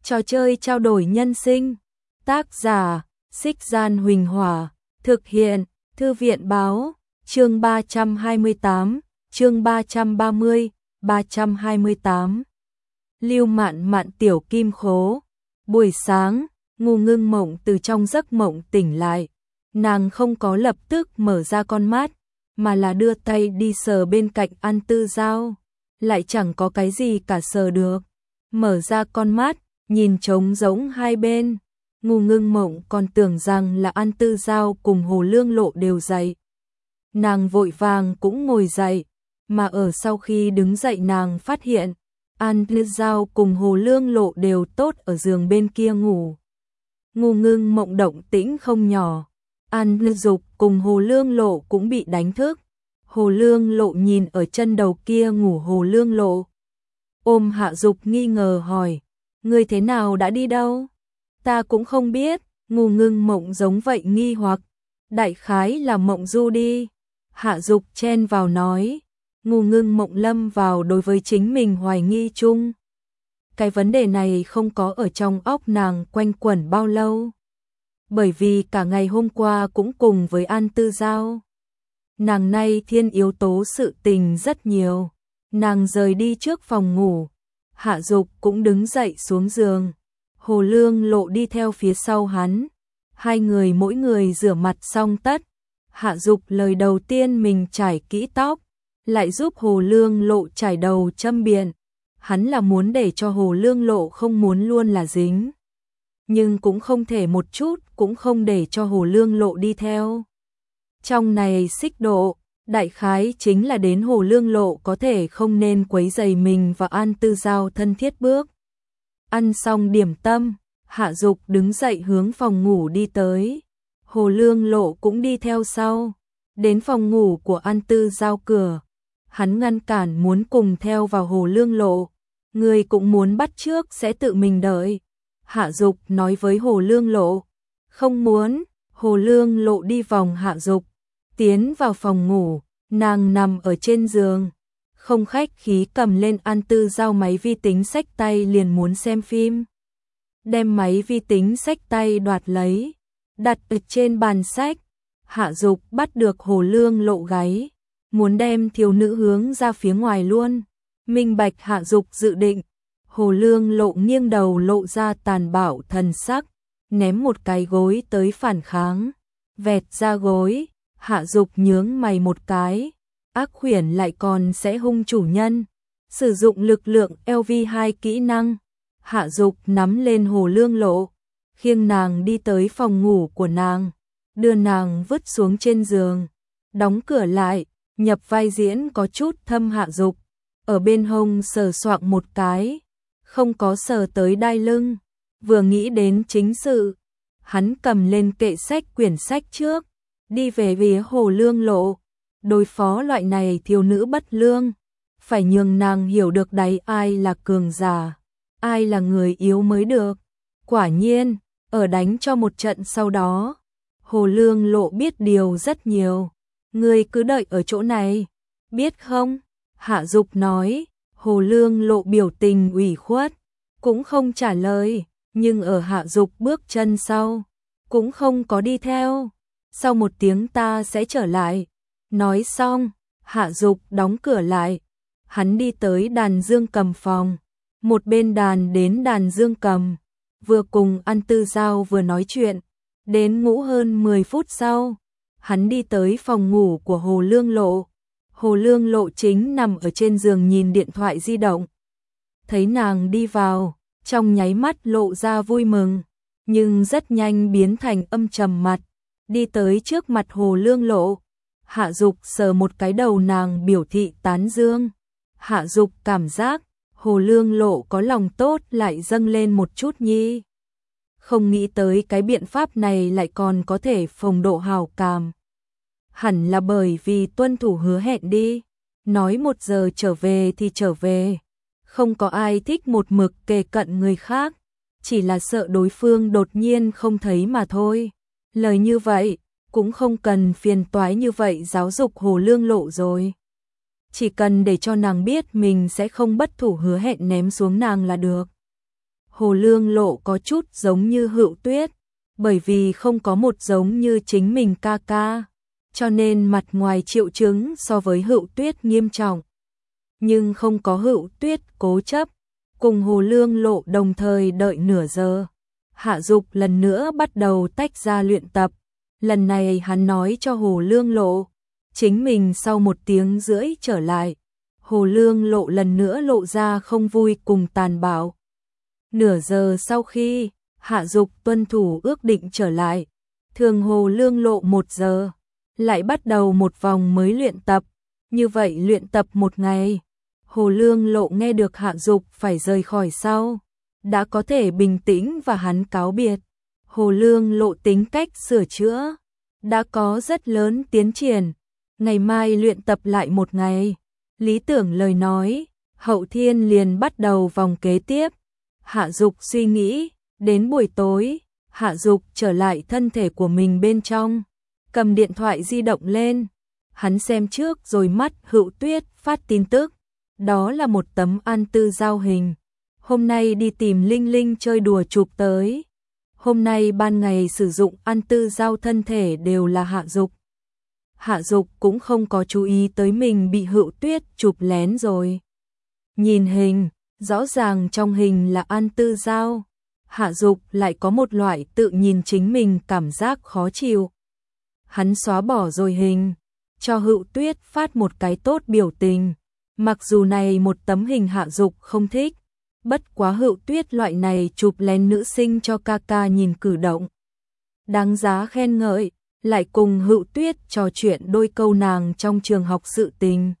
Trò chơi trao đổi nhân sinh. Tác giả: Xích Gian Huỳnh Hỏa. Thực hiện: Thư viện Báo. Chương 328, chương 330, 328. Lưu Mạn Mạn tiểu kim khố. Buổi sáng, Ngô Ngưng Mộng từ trong giấc mộng tỉnh lại. Nàng không có lập tức mở ra con mắt, mà là đưa tay đi sờ bên cạnh An Tư Giao. Lại chẳng có cái gì cả sờ được. Mở ra con mắt, nhìn trống rỗng hai bên. Ngô Ngưng Mộng còn tưởng rằng là An Tư Giao cùng Hồ Lương Lộ đều dậy. Nàng vội vàng cũng ngồi dậy, mà ở sau khi đứng dậy nàng phát hiện An Tư Giao cùng Hồ Lương Lộ đều tốt ở giường bên kia ngủ. Ngô Ngưng Mộng động tĩnh không nhỏ. An Tư Dục cùng Hồ Lương Lộ cũng bị đánh thức. Hồ Lương Lộ nhìn ở chân đầu kia ngủ Hồ Lương Lộ. Ôm Hạ Dục nghi ngờ hỏi, ngươi thế nào đã đi đâu? Ta cũng không biết. Ngô Ngưng Mộng giống vậy nghi hoặc, đại khái là mộng du đi. Hạ Dục chen vào nói. Ngô Ngưng Mộng lâm vào đối với chính mình hoài nghi chung. Cái vấn đề này không có ở trong óc nàng quanh quẩn bao lâu. Bởi vì cả ngày hôm qua cũng cùng với An Tư Giao. Nàng nay thiên yếu tố sự tình rất nhiều. Nàng rời đi trước phòng ngủ. Hạ Dục cũng đứng dậy xuống giường. Hồ Lương Lộ đi theo phía sau hắn. Hai người mỗi người rửa mặt xong tất. Hạ Dục lời đầu tiên mình trải kỹ tóc, lại giúp Hồ Lương Lộ trải đầu châm biện. Hắn là muốn để cho Hồ Lương Lộ không muốn luôn là dính. Nhưng cũng không thể một chút cũng không để cho Hồ Lương Lộ đi theo. Trong này xích độ, đại khái chính là đến Hồ Lương Lộ có thể không nên quấy rầy mình và An Tư Giao thân thiết bước. Ăn xong điểm tâm, Hạ Dục đứng dậy hướng phòng ngủ đi tới. Hồ Lương Lộ cũng đi theo sau. Đến phòng ngủ của An Tư Giao cửa, hắn ngăn cản muốn cùng theo vào Hồ Lương Lộ. Người cũng muốn bắt trước sẽ tự mình đợi. Hạ Dục nói với Hồ Lương Lộ. Không muốn. Hồ Lương Lộ đi vòng Hạ Dục, tiến vào phòng ngủ. Nàng nằm ở trên giường, không khách khí cầm lên An Tư Giao máy vi tính xách tay liền muốn xem phim. Đem máy vi tính xách tay đoạt lấy, đặt ở trên bàn sách. Hạ Dục bắt được Hồ Lương Lộ gáy, muốn đem thiếu nữ hướng ra phía ngoài luôn. Minh bạch Hạ Dục dự định. Hồ Lương Lộ nghiêng đầu lộ ra tàn bạo thần sắc, ném một cái gối tới phản kháng. Vẹt ra gối, Hạ Dục nhướng mày một cái. Ác khuyển lại còn sẽ hung chủ nhân. Sử dụng lực lượng LV2 kỹ năng. Hạ Dục nắm lên Hồ Lương Lộ, khiêng nàng đi tới phòng ngủ của nàng, đưa nàng vứt xuống trên giường, đóng cửa lại, nhập vai diễn có chút thâm. Hạ Dục ở bên hông sờ soạng một cái, không có sờ tới đai lưng. Vừa nghĩ đến chính sự, hắn cầm lên kệ sách quyển sách trước, đi về phía Hồ Lương Lộ. Đối phó loại này thiếu nữ bất lương, phải nhường nàng hiểu được đấy ai là cường giả, ai là người yếu mới được. Quả nhiên, ở đánh cho một trận sau đó, Hồ Lương Lộ biết điều rất nhiều. Ngươi cứ đợi ở chỗ này, biết không? Hạ Dục nói. Hồ Lương Lộ biểu tình ủy khuất, cũng không trả lời, nhưng ở Hạ Dục bước chân sau, cũng không có đi theo. Sau một tiếng ta sẽ trở lại. Nói xong, Hạ Dục đóng cửa lại. Hắn đi tới đàn dương cầm phòng, một bên đàn đến đàn dương cầm, vừa cùng An Tư Giao vừa nói chuyện. Đến ngủ hơn 10 phút sau, hắn đi tới phòng ngủ của Hồ Lương Lộ. Hồ Lương Lộ chính nằm ở trên giường nhìn điện thoại di động. Thấy nàng đi vào, trong nháy mắt lộ ra vui mừng, nhưng rất nhanh biến thành âm trầm mặt. Đi tới trước mặt Hồ Lương Lộ. Hạ Dục sờ một cái đầu nàng biểu thị tán dương. Hạ Dục cảm giác Hồ Lương Lộ có lòng tốt lại dâng lên một chút nhi. Không nghĩ tới cái biện pháp này lại còn có thể phồng độ hào cảm. Hẳn là bởi vì tuân thủ hứa hẹn đi. Nói 1 giờ trở về thì trở về. Không có ai thích một mực kề cận người khác, chỉ là sợ đối phương đột nhiên không thấy mà thôi. Lời như vậy, cũng không cần phiền toái như vậy giáo dục Hồ Lương Lộ rồi. Chỉ cần để cho nàng biết mình sẽ không bất thủ hứa hẹn ném xuống nàng là được. Hồ Lương Lộ có chút giống như Hựu Tuyết, bởi vì không có một giống như chính mình ca ca, cho nên mặt ngoài triệu chứng so với Hựu Tuyết nghiêm trọng. Nhưng không có Hựu Tuyết cố chấp, cùng Hồ Lương Lộ đồng thời đợi nửa giờ. Hạ Dục lần nữa bắt đầu tách ra luyện tập. Lần này hắn nói cho Hồ Lương Lộ, chính mình sau 1 tiếng rưỡi trở lại. Hồ Lương Lộ lần nữa lộ ra không vui cùng tàn bạo. Nửa giờ sau khi Hạ Dục tuân thủ ước định trở lại, thường Hồ Lương Lộ 1 giờ, lại bắt đầu một vòng mới luyện tập. Như vậy luyện tập 1 ngày, Hồ Lương Lộ nghe được Hạ Dục phải rời khỏi sau, đã có thể bình tĩnh và hắn cáo biệt. Hồ Lương Lộ tính cách sửa chữa, đã có rất lớn tiến triển. Ngày mai luyện tập lại 1 ngày, lý tưởng lời nói, hậu thiên liền bắt đầu vòng kế tiếp. Hạ Dục suy nghĩ, đến buổi tối, Hạ Dục trở lại thân thể của mình bên trong, cầm điện thoại di động lên, hắn xem trước rồi mắt Hựu Tuyết phát tin tức, đó là một tấm An Tư Giao hình. Hôm nay đi tìm Linh Linh chơi đùa chụp tới. Hôm nay ban ngày sử dụng An Tư Giao thân thể đều là Hạ Dục. Hạ Dục cũng không có chú ý tới mình bị Hựu Tuyết chụp lén rồi. Nhìn hình, rõ ràng trong hình là An Tư Giao. Hạ Dục lại có một loại tự nhìn chính mình cảm giác khó chịu. Hắn xóa bỏ rồi hình, cho Hựu Tuyết phát một cái tốt biểu tình. Mặc dù này một tấm hình Hạ Dục không thích, bất quá Hựu Tuyết loại này chụp lén nữ sinh cho ca ca nhìn cử động đáng giá khen ngợi, lại cùng Hựu Tuyết trò chuyện đôi câu nàng trong trường học sự tình.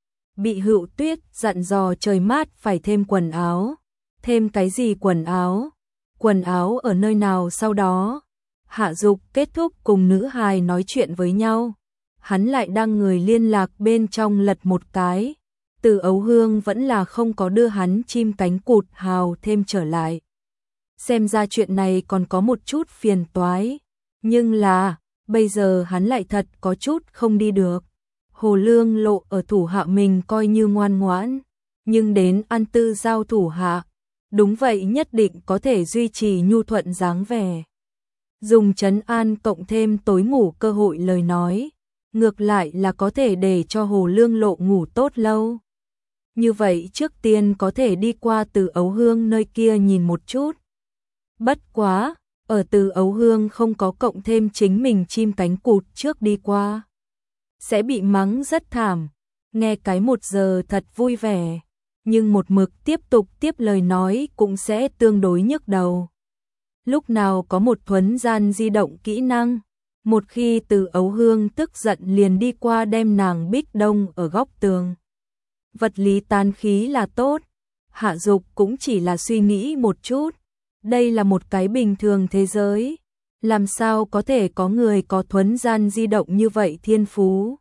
Bị Hựu Tuyết dặn dò trời mát phải thêm quần áo. Thêm cái gì quần áo? Quần áo ở nơi nào sau đó? Hạ Dục kết thúc cùng nữ hài nói chuyện với nhau. Hắn lại đăng người liên lạc bên trong lật một cái. Từ Ấu Hương vẫn là không có đưa hắn chim cánh cụt hào thêm trở lại. Xem ra chuyện này còn có một chút phiền toái. Nhưng là, bây giờ hắn lại thật có chút không đi được. Hồ Lương Lộ ở thủ hạ mình coi như ngoan ngoãn, nhưng đến An Tư Giao thủ hạ, đúng vậy nhất định có thể duy trì nhu thuận dáng vẻ. Dùng trấn an cộng thêm tối ngủ cơ hội lời nói, ngược lại là có thể để cho Hồ Lương Lộ ngủ tốt lâu. Như vậy trước tiên có thể đi qua Từ Ấu Hương nơi kia nhìn một chút. Bất quá, ở Từ Ấu Hương không có cộng thêm chính mình chim cánh cụt trước đi qua, sẽ bị mắng rất thảm. Nghe cái 1 giờ thật vui vẻ, nhưng một mực tiếp tục tiếp lời nói cũng sẽ tương đối nhức đầu. Lúc nào có một thuấn gian di động kỹ năng, một khi Từ Ấu Hương tức giận liền đi qua đem nàng bích đông ở góc tường. Vật lý tán khí là tốt. Hạ Dục cũng chỉ là suy nghĩ một chút. Đây là một cái bình thường thế giới. Làm sao có thể có người có thuấn gian di động như vậy thiên phú?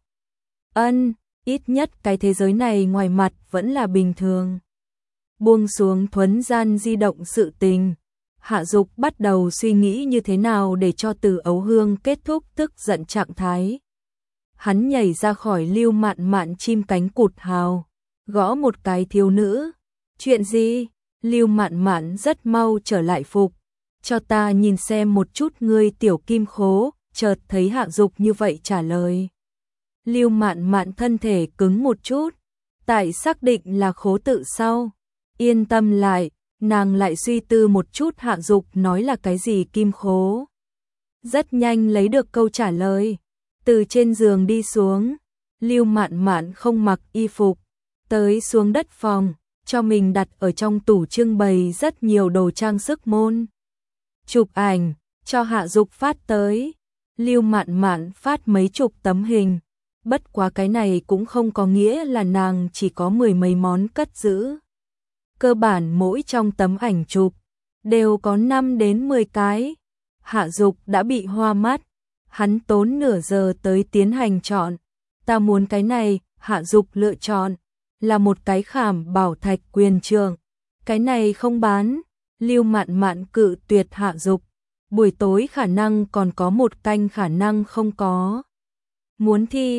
Ít nhất cái thế giới này ngoài mặt vẫn là bình thường. Buông xuống thuấn gian di động sự tình, Hạ Dục bắt đầu suy nghĩ như thế nào để cho Từ Ấu Hương kết thúc tức giận trạng thái. Hắn nhảy ra khỏi Lưu Mạn Mạn chim cánh cụt hào, gõ một cái thiếu nữ. Chuyện gì? Lưu Mạn Mạn rất mau trở lại phục. Cho ta nhìn xem một chút ngươi tiểu kim khố. Chợt thấy Hạ Dục như vậy trả lời. Lưu Mạn Mạn thân thể cứng một chút. Tại xác định là khố tự sau, yên tâm lại, nàng lại suy tư một chút Hạ Dục nói là cái gì kim khố. Rất nhanh lấy được câu trả lời. Từ trên giường đi xuống, Lưu Mạn Mạn không mặc y phục, tới xuống đất phòng, cho mình đặt ở trong tủ trưng bày rất nhiều đồ trang sức môn. Chụp ảnh, cho Hạ Dục phát tới. Lưu Mạn Mạn phát mấy chục tấm hình. Bất quá cái này cũng không có nghĩa là nàng chỉ có 10 mấy món cất giữ. Cơ bản mỗi trong tấm ảnh chụp đều có 5 đến 10 cái. Hạ Dục đã bị hoa mắt. Hắn tốn nửa giờ tới tiến hành chọn. Ta muốn cái này. Hạ Dục lựa chọn là một cái khảm bảo thạch quyền trượng. Cái này không bán. Lưu Mạn Mạn cự tuyệt Hạ Dục. Buổi tối khả năng còn có một canh khả năng không có. Muốn thi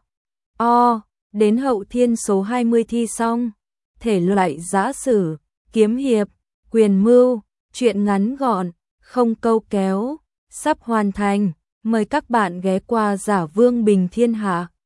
đến hậu thiên số 20 thi xong. Thể loại giã sử, kiếm hiệp, Quyền mưu, chuyện ngắn gọn, không câu kéo, sắp hoàn thành. Mời các bạn ghé qua Giả Vương Bình Thiên Hạ.